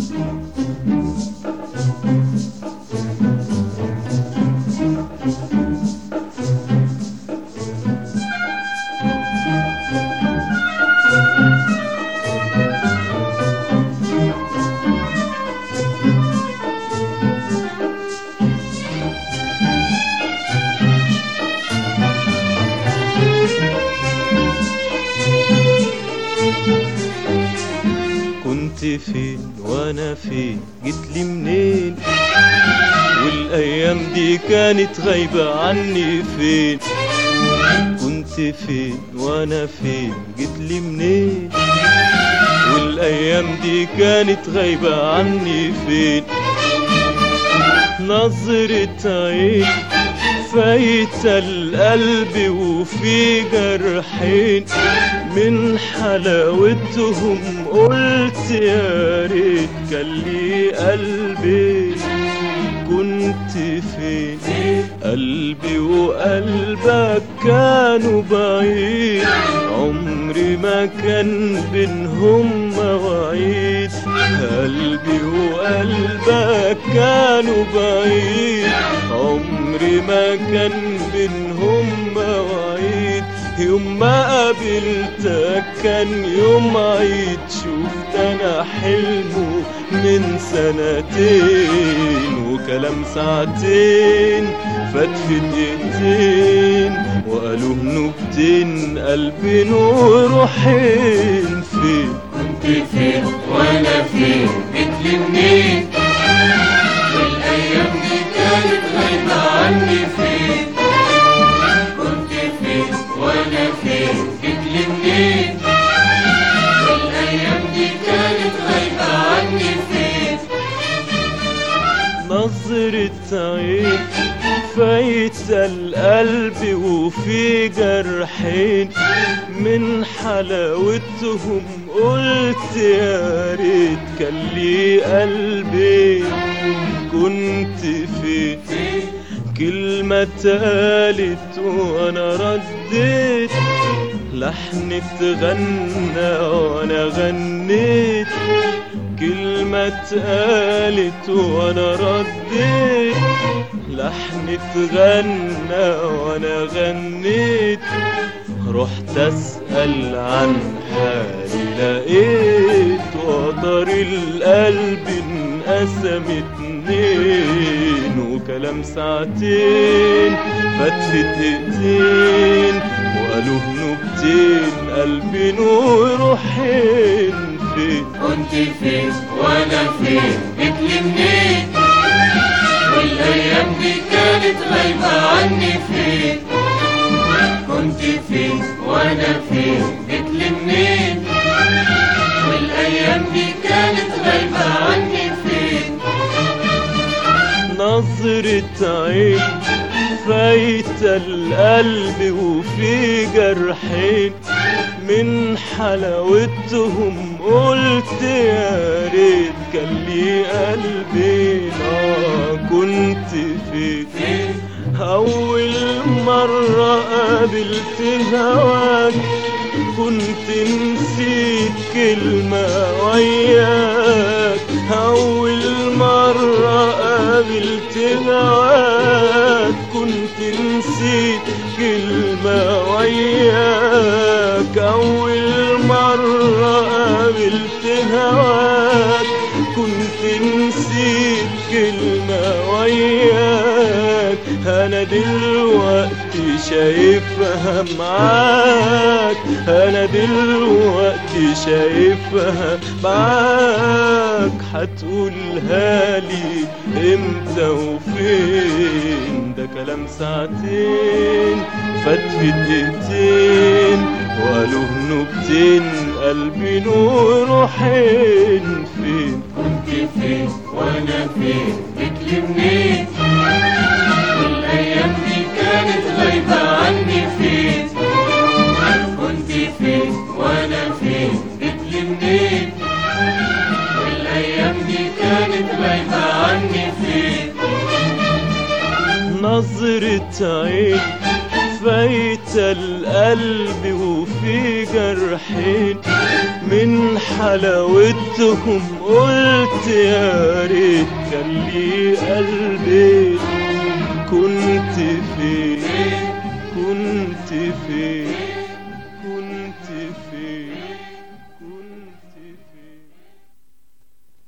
فين وانا فين جيتلي منين والايام دي كانت غايبة عني فين كنت فين وانا فين جيتلي منين والايام دي كانت غايبة عني فين نظرة عين فايتة القلب وفي جرحين من حلاوتهم قلت يا ريت كان لي قلبي كنت فين قلبي وقلبك كانوا بعيد عمري ما كان بينهم مواعيد قلبي وقلبك كانوا بعيد عمري ما كان بينهم مواعيد يوم ما قابلتك كان يوم عيد شفت انا حلمه من سنتين وكلام ساعتين فات في دقيقتين وقالوا نكتين قلبي وروحين فين كنت فين وانا فين جيتلي منين والايام دي كانت غايبة عني فين كنت فين وانا فين جيتلي منين والايام دي كانت غايبة عني فين نظرة عين فايتة القلب وفي جرحين من حلاوتهم قلت يا ريت كان لي قلبي كنت فين كلمة اتقالت وانا رديت لحن اتغنى وانا غنيت كلمة اتقالت وانا رديت لحن اتغنى وانا غنيت رحت اسأل عن حالي لقيت وطر القلب انقسم اتنين وكلام ساعتين فات في دقيقتين وقالوا نكتين قلبي وروحين فين كنت فين وانا فين جيتلي منين والايام دي كانت غايبة عني فين كنت فين وانا فين جيتلي منين والايام دي كانت غايبة عني فين نظرة عين فايتة القلب وفي جرحين من حلاوتهم قلت يا ريت كان لي قلبي كنت فين أول مرة قابلت هواك كنت نسيت كلمة وياك أول مرة قابلت هواك كنت نسيت كلمة وياك أول مرة قابلت هواك كنت نسيت كلمة وياك أنا دلوقتي شايفها معاك أنا دلوقتي شايفها معاك هتقولها لي امتى وفين ده كلام ساعتين فات في دقيقتين وقالوا نكتين قلبي وروحين فين كنت فين وانا فين جيتلي منين والايام دي كانت غايبة عني فين كنت فين وانا فين جيتلي منين والايام دي كانت غايبة عني فين نظرة عين فايتة القلب وفي جرحين من حلاوتهم قلت يا ريت كان لي قلبي. كنت فين كنت فين كنت فين